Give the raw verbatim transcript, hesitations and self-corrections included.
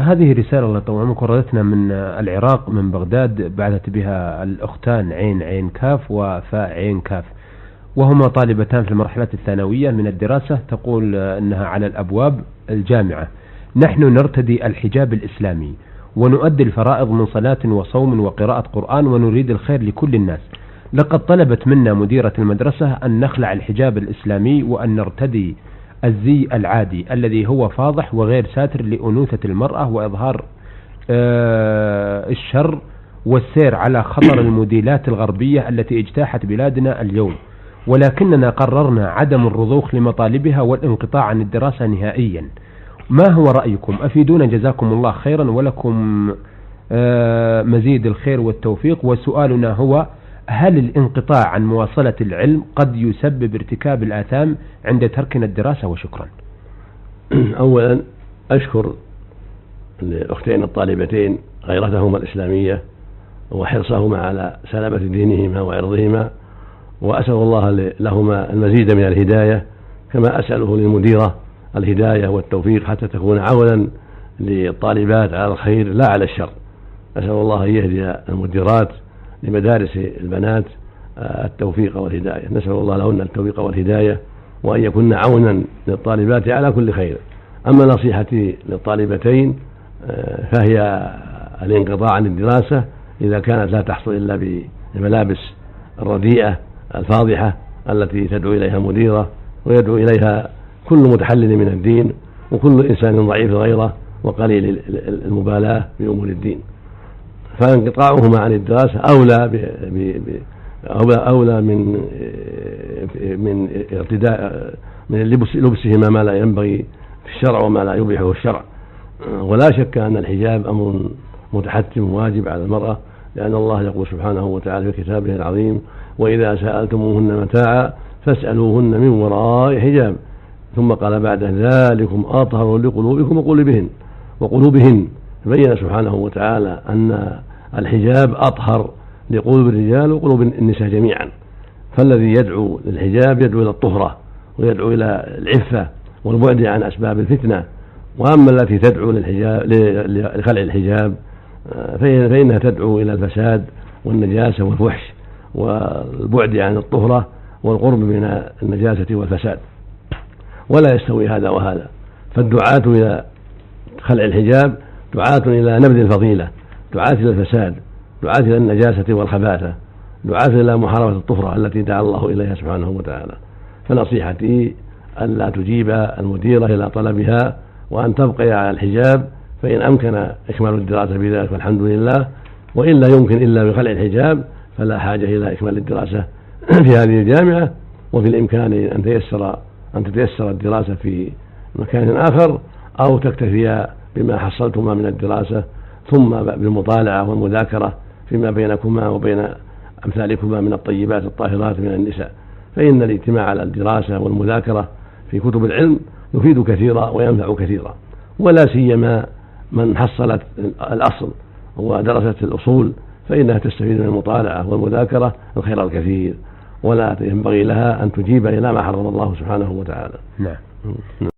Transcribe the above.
هذه رسالة الله يطول عمرك وردتنا من العراق من بغداد، بعثت بها الأختان عين عين كاف وفاء عين كاف، وهما طالبتان في المرحلة الثانوية من الدراسة. تقول أنها على الأبواب الجامعة: نحن نرتدي الحجاب الإسلامي ونؤدي الفرائض من صلاة وصوم وقراءة قرآن ونريد الخير لكل الناس. لقد طلبت منا مديرة المدرسة أن نخلع الحجاب الإسلامي وأن نرتدي الزي العادي الذي هو فاضح وغير ساتر لأنوثة المرأة وإظهار آه الشر والسير على خطر الموديلات الغربية التي اجتاحت بلادنا اليوم، ولكننا قررنا عدم الرضوخ لمطالبها والانقطاع عن الدراسة نهائيا. ما هو رأيكم؟ أفيدونا جزاكم الله خيرا ولكم آه مزيد الخير والتوفيق. وسؤالنا هو: هل الانقطاع عن مواصلة العلم قد يسبب ارتكاب الآثام عند تركنا الدراسة؟ وشكرا. أولا أشكر الأختين الطالبتين غيرتهما الإسلامية وحرصهما على سلامة دينهما وعرضهما، وأسأل الله لهما المزيد من الهداية، كما أسأله للمديرة الهداية والتوفيق حتى تكون عونا للطالبات على الخير لا على الشر. أسأل الله أن يهدي المديرات لمدارس البنات التوفيق والهداية، نسأل الله لهن التوفيق والهداية وأن يكون عونا للطالبات على كل خير. أما نصيحتي للطالبتين فهي الانقطاع عن الدراسة إذا كانت لا تحصل إلا بالملابس الرديئة الفاضحة التي تدعو إليها المديرة ويدعو إليها كل متحلل من الدين وكل إنسان ضعيف غيره وقليل المبالاة بأمور الدين. فانقطاعهما عن الدراسة أولى ب ب ب أولى من من ارتداء من لبس لبسهما ما لا ينبغي في الشرع وما لا يبيحه الشرع. ولا شك أن الحجاب أمر متحتم واجب على المرأة، لأن الله يقول سبحانه وتعالى في كتابه العظيم: وإذا سألتموهن متاعا فاسألوهن من وراء حجاب. ثم قال بعد: ذلكم أطهر لقلوبكم وقلوبهن وقلوبهن. بين سبحانه وتعالى أن الحجاب أطهر لقلوب الرجال وقلوب النساء جميعا. فالذي يدعو للحجاب يدعو إلى الطهرة ويدعو إلى العفة والبعد عن أسباب الفتنة. وأما التي تدعو للحجاب لخلع الحجاب فإنها تدعو إلى الفساد والنجاسة والفحش والبعد عن الطهرة والقرب من النجاسة والفساد، ولا يستوي هذا وهذا. فالدعاة إلى خلع الحجاب دعاة إلى نبذ الفضيلة، دعاة إلى الفساد، دعاة إلى النجاسة والخباثة، دعاة إلى محاربة الطهرة التي دعا الله إليها سبحانه وتعالى. فنصيحتي أن لا تجيب المديرة إلى طلبها وأن تبقي على الحجاب، فإن أمكن إكمال الدراسة بذلك فالحمد لله، وإن لا يمكن إلا بخلع الحجاب فلا حاجة إلى إكمال الدراسة في هذه الجامعة. وفي الإمكان أن تيسر أن تتيسر الدراسة في مكان آخر، أو تكتفيا بما حصلتما من الدراسة ثم بالمطالعة والمذاكرة فيما بينكما وبين أمثالكما من الطيبات الطاهرات من النساء. فإن الاجتماع على الدراسة والمذاكرة في كتب العلم يفيد كثيرا وينفع كثيرا، ولا سيما من حصلت الأصل ودرست الأصول فإنها تستفيد من المطالعة والمذاكرة الخير الكثير، ولا ينبغي لها أن تجيب إلى ما حرم الله سبحانه وتعالى. نعم.